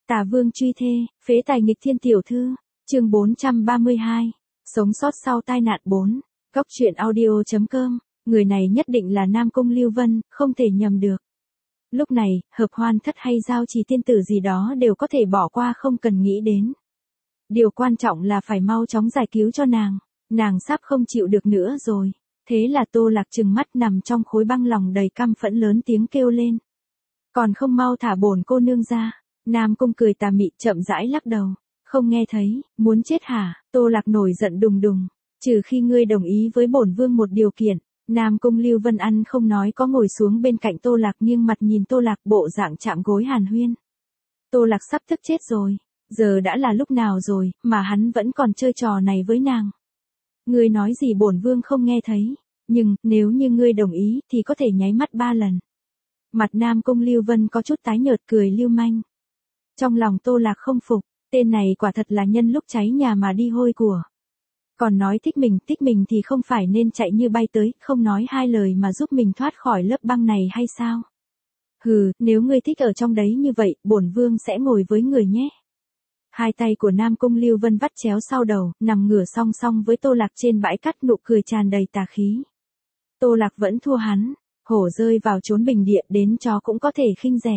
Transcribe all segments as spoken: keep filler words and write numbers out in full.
Tà vương truy thê, phế tài nghịch thiên tiểu thư, chương bốn trăm ba mươi hai, sống sót sau tai nạn bốn, góc truyện audio chấm com, người này nhất định là Nam Cung Lưu Vân, không thể nhầm được. Lúc này, hợp hoan thất hay giao trì tiên tử gì đó đều có thể bỏ qua không cần nghĩ đến. Điều quan trọng là phải mau chóng giải cứu cho nàng, nàng sắp không chịu được nữa rồi. Thế là Tô Lạc trừng mắt nằm trong khối băng lòng đầy căm phẫn lớn tiếng kêu lên. Còn không mau thả bổn cô nương ra. Nam Cung cười tà mị chậm rãi lắc đầu. Không nghe thấy, muốn chết hả? Tô Lạc nổi giận đùng đùng. Trừ khi ngươi đồng ý với bổn vương một điều kiện. Nam Cung Lưu Vân ăn không nói có ngồi xuống bên cạnh Tô Lạc nghiêng mặt nhìn Tô Lạc bộ dạng chạm gối hàn huyên. Tô Lạc sắp tức chết rồi. Giờ đã là lúc nào rồi, mà hắn vẫn còn chơi trò này với nàng. Ngươi nói gì bổn vương không nghe thấy, nhưng, nếu như ngươi đồng ý, thì có thể nháy mắt ba lần. Mặt Nam Cung Lưu Vân có chút tái nhợt cười lưu manh. Trong lòng Tô Lạc không phục, tên này quả thật là nhân lúc cháy nhà mà đi hôi của. Còn nói thích mình, thích mình thì không phải nên chạy như bay tới, không nói hai lời mà giúp mình thoát khỏi lớp băng này hay sao? Hừ, nếu ngươi thích ở trong đấy như vậy, bổn vương sẽ ngồi với người nhé. Hai tay của Nam Cung Lưu Vân vắt chéo sau đầu, nằm ngửa song song với Tô Lạc trên bãi cát nụ cười tràn đầy tà khí. Tô Lạc vẫn thua hắn, hổ rơi vào chốn bình địa đến chó cũng có thể khinh rẻ.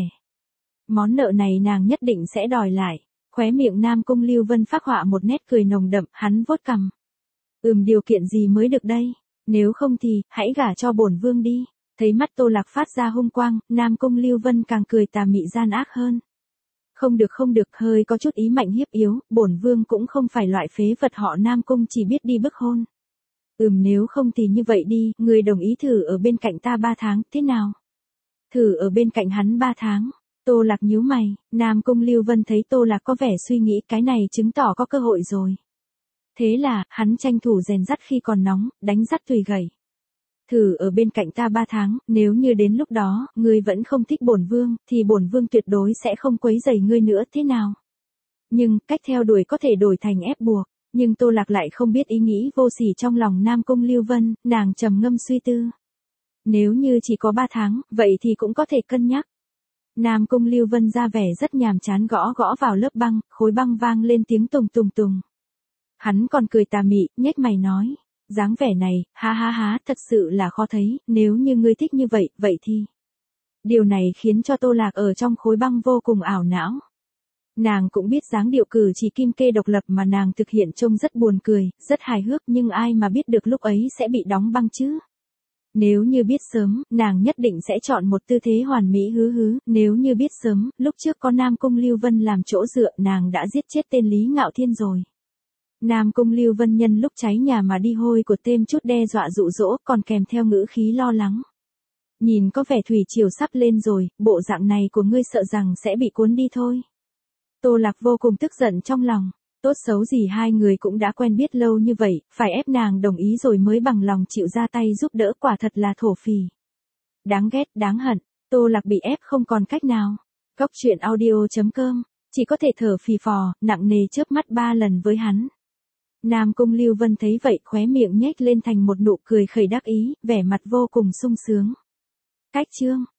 Món nợ này nàng nhất định sẽ đòi lại, khóe miệng Nam Cung Lưu Vân phác họa một nét cười nồng đậm, hắn vuốt cằm. Ừm điều kiện gì mới được đây, nếu không thì, hãy gả cho bổn vương đi. Thấy mắt Tô Lạc phát ra hung quang, Nam Cung Lưu Vân càng cười tà mị gian ác hơn. Không được không được, hơi có chút ý mạnh hiếp yếu, bổn vương cũng không phải loại phế vật họ Nam Cung chỉ biết đi bức hôn. Ừm nếu không thì như vậy đi, người đồng ý thử ở bên cạnh ta ba tháng, thế nào? Thử ở bên cạnh hắn ba tháng. Tô Lạc nhíu mày, Nam Cung Lưu Vân thấy Tô Lạc có vẻ suy nghĩ cái này chứng tỏ có cơ hội rồi. Thế là, hắn tranh thủ rèn dắt khi còn nóng, đánh dắt tùy gầy. Thử ở bên cạnh ta ba tháng, nếu như đến lúc đó, ngươi vẫn không thích bổn vương, thì bổn vương tuyệt đối sẽ không quấy rầy ngươi nữa, thế nào? Nhưng, cách theo đuổi có thể đổi thành ép buộc, nhưng Tô Lạc lại không biết ý nghĩ vô sỉ trong lòng Nam Cung Lưu Vân, nàng trầm ngâm suy tư. Nếu như chỉ có ba tháng, vậy thì cũng có thể cân nhắc. Nam Cung Lưu Vân ra vẻ rất nhàm chán gõ gõ vào lớp băng, khối băng vang lên tiếng tùng tùng tùng. Hắn còn cười tà mị, nhếch mày nói. Dáng vẻ này, ha ha ha, thật sự là khó thấy, nếu như ngươi thích như vậy, vậy thì. Điều này khiến cho Tô Lạc ở trong khối băng vô cùng ảo não. Nàng cũng biết dáng điệu cử chỉ kim kê độc lập mà nàng thực hiện trông rất buồn cười, rất hài hước, nhưng ai mà biết được lúc ấy sẽ bị đóng băng chứ. Nếu như biết sớm, nàng nhất định sẽ chọn một tư thế hoàn mỹ hứ hứ, nếu như biết sớm, lúc trước có Nam Cung Lưu Vân làm chỗ dựa nàng đã giết chết tên Lý Ngạo Thiên rồi. Nam Cung Lưu Vân nhân lúc cháy nhà mà đi hôi của thêm chút đe dọa dụ dỗ còn kèm theo ngữ khí lo lắng. Nhìn có vẻ thủy triều sắp lên rồi, bộ dạng này của ngươi sợ rằng sẽ bị cuốn đi thôi. Tô Lạc vô cùng tức giận trong lòng, tốt xấu gì hai người cũng đã quen biết lâu như vậy, phải ép nàng đồng ý rồi mới bằng lòng chịu ra tay giúp đỡ quả thật là thổ phỉ. Đáng ghét, đáng hận, Tô Lạc bị ép không còn cách nào. Góc truyện audio chấm com, chỉ có thể thở phì phò, nặng nề chớp mắt ba lần với hắn. Nam Cung Lưu Vân thấy vậy khóe miệng nhếch lên thành một nụ cười khẩy đắc ý, vẻ mặt vô cùng sung sướng. Cách chương